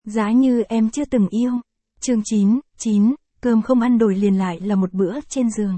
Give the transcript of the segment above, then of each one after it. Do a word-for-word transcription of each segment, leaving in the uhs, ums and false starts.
Giá như em chưa từng yêu. Chương chín, chín, cơm không ăn đổi liền lại là một bữa trên giường.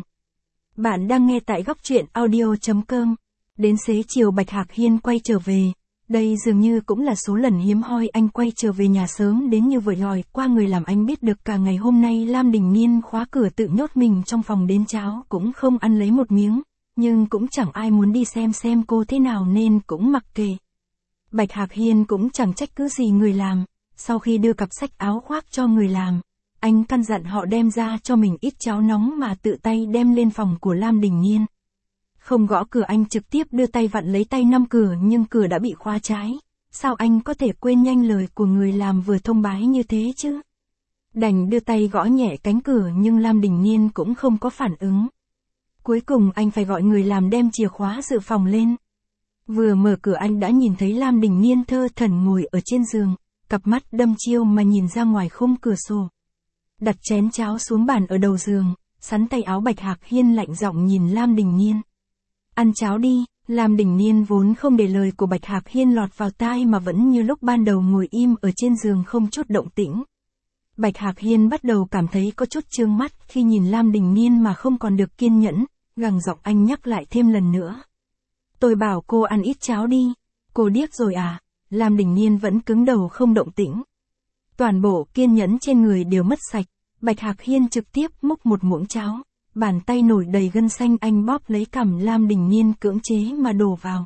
Bạn đang nghe tại góc truyện audio.com. Đến xế chiều Bạch Hạc Hiên quay trở về. Đây dường như cũng là số lần hiếm hoi anh quay trở về nhà sớm đến như vậy lòi qua người làm anh biết được cả ngày hôm nay Lam Đình Niên khóa cửa tự nhốt mình trong phòng đến cháo cũng không ăn lấy một miếng, nhưng cũng chẳng ai muốn đi xem xem cô thế nào nên cũng mặc kệ. Bạch Hạc Hiên cũng chẳng trách cứ gì người làm, sau khi đưa cặp sách áo khoác cho người làm, anh căn dặn họ đem ra cho mình ít cháo nóng mà tự tay đem lên phòng của Lam Đình Niên. Không gõ cửa anh trực tiếp đưa tay vặn lấy tay nắm cửa nhưng cửa đã bị khóa trái, sao anh có thể quên nhanh lời của người làm vừa thông báo như thế chứ? Đành đưa tay gõ nhẹ cánh cửa nhưng Lam Đình Niên cũng không có phản ứng. Cuối cùng anh phải gọi người làm đem chìa khóa dự phòng lên. Vừa mở cửa anh đã nhìn thấy Lam Đình Niên thơ thẩn ngồi ở trên giường, cặp mắt đăm chiêu mà nhìn ra ngoài khung cửa sổ. Đặt chén cháo xuống bàn ở đầu giường, sắn tay áo Bạch Hạc Hiên lạnh giọng nhìn Lam Đình Niên. Ăn cháo đi. Lam Đình Niên vốn không để lời của Bạch Hạc Hiên lọt vào tai mà vẫn như lúc ban đầu ngồi im ở trên giường không chút động tĩnh. Bạch Hạc Hiên bắt đầu cảm thấy có chút chướng mắt khi nhìn Lam Đình Niên mà không còn được kiên nhẫn, gằn giọng anh nhắc lại thêm lần nữa. Tôi bảo cô ăn ít cháo đi. Cô điếc rồi à? Lam Đình Niên vẫn cứng đầu không động tĩnh. Toàn bộ kiên nhẫn trên người đều mất sạch, Bạch Hạc Hiên trực tiếp múc một muỗng cháo. Bàn tay nổi đầy gân xanh anh bóp lấy cằm Lam Đình Niên cưỡng chế mà đổ vào.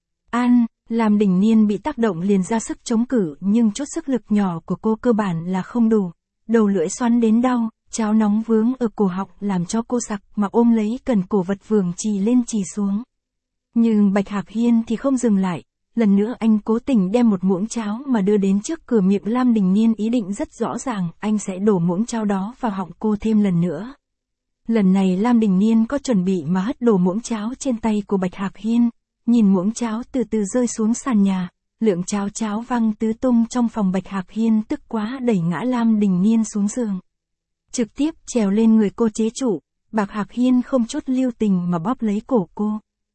An, Lam Đình Niên bị tác động liền ra sức chống cự nhưng chút sức lực nhỏ của cô cơ bản là không đủ. Đầu lưỡi xoắn đến đau, cháo nóng vướng ở cổ họng làm cho cô sặc mà ôm lấy cần cổ vật vường chì lên chì xuống. Nhưng Bạch Hạc Hiên thì không dừng lại, lần nữa anh cố tình đem một muỗng cháo mà đưa đến trước cửa miệng Lam Đình Niên ý định rất rõ ràng anh sẽ đổ muỗng cháo đó vào họng cô thêm lần nữa. Lần này Lam Đình Niên có chuẩn bị mà hất đổ muỗng cháo trên tay của Bạch Hạc Hiên, nhìn muỗng cháo từ từ rơi xuống sàn nhà, lượng cháo cháo văng tứ tung trong phòng Bạch Hạc Hiên tức quá đẩy ngã Lam Đình Niên xuống giường. Trực tiếp trèo lên người cô chế trụ, Bạch Hạc Hiên không chút lưu tình mà bóp lấy cổ cô.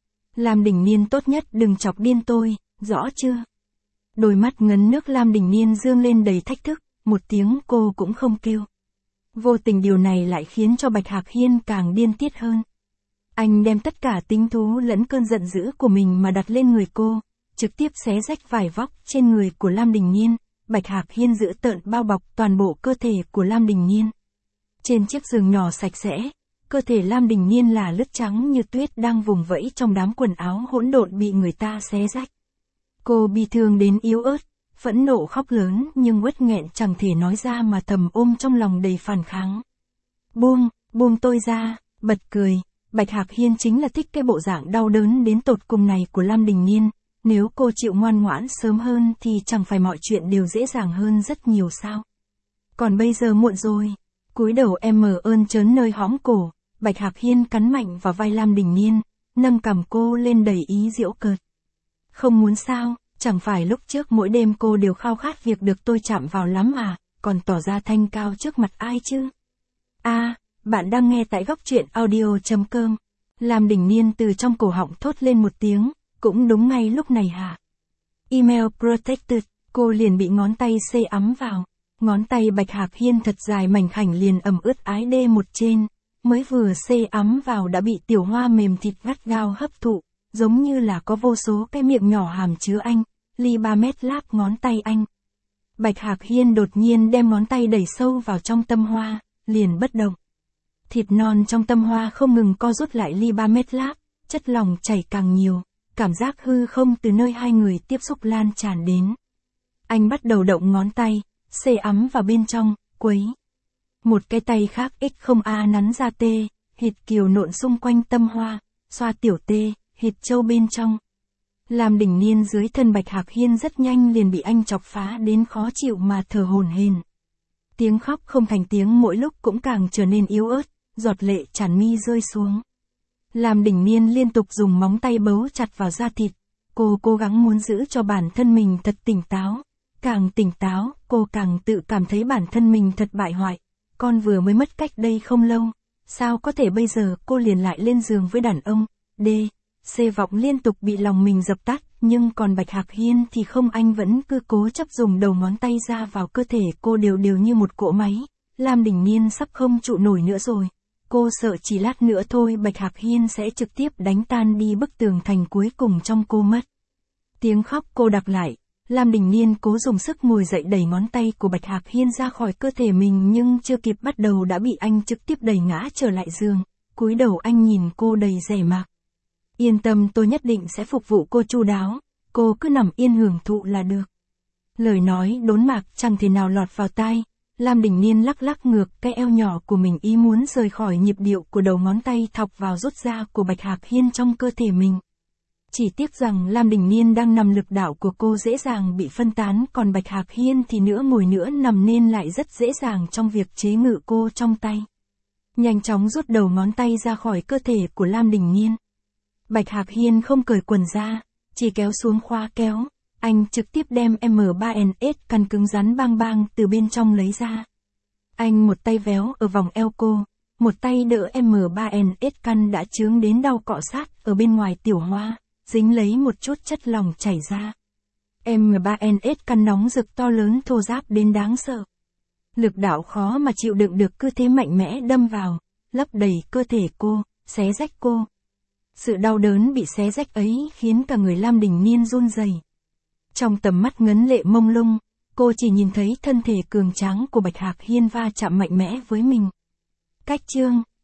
Lam Đình Niên tốt nhất đừng chọc điên tôi, rõ chưa? Đôi mắt ngấn nước Lam Đình Niên dương lên đầy thách thức, một tiếng cô cũng không kêu. Vô tình điều này lại khiến cho Bạch Hạc Hiên càng điên tiết hơn. Anh đem tất cả tính thú lẫn cơn giận dữ của mình mà đặt lên người cô, trực tiếp xé rách vải vóc trên người của Lam Đình Niên. Bạch Hạc Hiên giữ tợn bao bọc toàn bộ cơ thể của Lam Đình Niên. Trên chiếc giường nhỏ sạch sẽ, cơ thể Lam Đình Niên là lướt trắng như tuyết đang vùng vẫy trong đám quần áo hỗn độn bị người ta xé rách. Cô bi thương đến yếu ớt, phẫn nộ khóc lớn nhưng uất nghẹn chẳng thể nói ra mà thầm ôm trong lòng đầy phản kháng. Buông, buông tôi ra, bật cười. Bạch Hạc Hiên chính là thích cái bộ dạng đau đớn đến tột cùng này của Lam Đình Niên. Nếu cô chịu ngoan ngoãn sớm hơn thì chẳng phải mọi chuyện đều dễ dàng hơn rất nhiều sao. Còn bây giờ muộn rồi. Cúi đầu em mờ ơn trớn nơi hõm cổ, Bạch Hạc Hiên cắn mạnh vào vai Lam Đình Niên, nâng cằm cô lên đầy ý giễu cợt. Không muốn sao? Chẳng phải lúc trước mỗi đêm cô đều khao khát việc được tôi chạm vào lắm à, còn tỏ ra thanh cao trước mặt ai chứ? A, à, bạn đang nghe tại góc truyện audio.com. Lam Đình Niên từ trong cổ họng thốt lên một tiếng, cũng đúng ngay lúc này hả? Email protected, cô liền bị ngón tay xê ấm vào. Ngón tay Bạch Hạc Hiên thật dài mảnh khảnh liền ẩm ướt ái đê một trên, mới vừa xê ấm vào đã bị tiểu hoa mềm thịt gắt gao hấp thụ. Giống như là có vô số cái miệng nhỏ hàm chứa anh, ly ba mét láp ngón tay anh. Bạch Hạc Hiên đột nhiên đem ngón tay đẩy sâu vào trong tâm hoa, liền bất động. Thịt non trong tâm hoa không ngừng co rút lại ly ba mét láp, chất lỏng chảy càng nhiều, cảm giác hư không từ nơi hai người tiếp xúc lan tràn đến. Anh bắt đầu động ngón tay, xê ấm vào bên trong, quấy. Một cái tay khác x không a nắn ra tê, hít kiều nộn xung quanh tâm hoa, xoa tiểu tê. Hít châu bên trong. Lam Đình Niên dưới thân Bạch Hạc Hiên rất nhanh liền bị anh chọc phá đến khó chịu mà thở hổn hển. Tiếng khóc không thành tiếng mỗi lúc cũng càng trở nên yếu ớt, giọt lệ tràn mi rơi xuống. Lam Đình Niên liên tục dùng móng tay bấu chặt vào da thịt. Cô cố gắng muốn giữ cho bản thân mình thật tỉnh táo. Càng tỉnh táo, cô càng tự cảm thấy bản thân mình thật bại hoại. Con vừa mới mất cách đây không lâu. Sao có thể bây giờ cô liền lại lên giường với đàn ông? D. C vọng liên tục bị lòng mình dập tắt, nhưng còn Bạch Hạc Hiên thì không, anh vẫn cứ cố chấp dùng đầu ngón tay ra vào cơ thể cô đều đều như một cỗ máy. Lam Đình Niên sắp không trụ nổi nữa rồi. Cô sợ chỉ lát nữa thôi Bạch Hạc Hiên sẽ trực tiếp đánh tan đi bức tường thành cuối cùng trong cô mất. Tiếng khóc cô đặc lại. Lam Đình Niên cố dùng sức ngồi dậy đẩy ngón tay của Bạch Hạc Hiên ra khỏi cơ thể mình nhưng chưa kịp bắt đầu đã bị anh trực tiếp đẩy ngã trở lại giường. Cúi đầu anh nhìn cô đầy dè mạc. Yên tâm, tôi nhất định sẽ phục vụ cô chu đáo, cô cứ nằm yên hưởng thụ là được. Lời nói đốn mạc chẳng thể nào lọt vào tai. Lam Đình Niên lắc lắc ngược cái eo nhỏ của mình, ý muốn rời khỏi nhịp điệu của đầu ngón tay thọc vào rút ra của Bạch Hạc Hiên trong cơ thể mình. Chỉ tiếc rằng Lam Đình Niên đang nằm, lực đạo của cô dễ dàng bị phân tán, còn Bạch Hạc Hiên thì nữa ngồi nữa nằm nên lại rất dễ dàng trong việc chế ngự cô trong tay. Nhanh chóng rút đầu ngón tay ra khỏi cơ thể của Lam Đình Niên. Bạch Hạc Hiên không cởi quần ra, chỉ kéo xuống khóa kéo. Anh trực tiếp đem M ba N S căn cứng rắn bang bang từ bên trong lấy ra. Anh một tay véo ở vòng eo cô, một tay đỡ M ba N S căn đã chướng đến đau cọ sát ở bên ngoài tiểu hoa, dính lấy một chút chất lỏng chảy ra. M ba N S căn nóng rực to lớn thô ráp đến đáng sợ. Lực đạo khó mà chịu đựng được cứ thế mạnh mẽ đâm vào, lấp đầy cơ thể cô, xé rách cô. Sự đau đớn bị xé rách ấy khiến cả người Lam Đình Niên run rẩy. Trong tầm mắt ngấn lệ mông lung, cô chỉ nhìn thấy thân thể cường tráng của Bạch Hạc Hiên va chạm mạnh mẽ với mình. Cách chương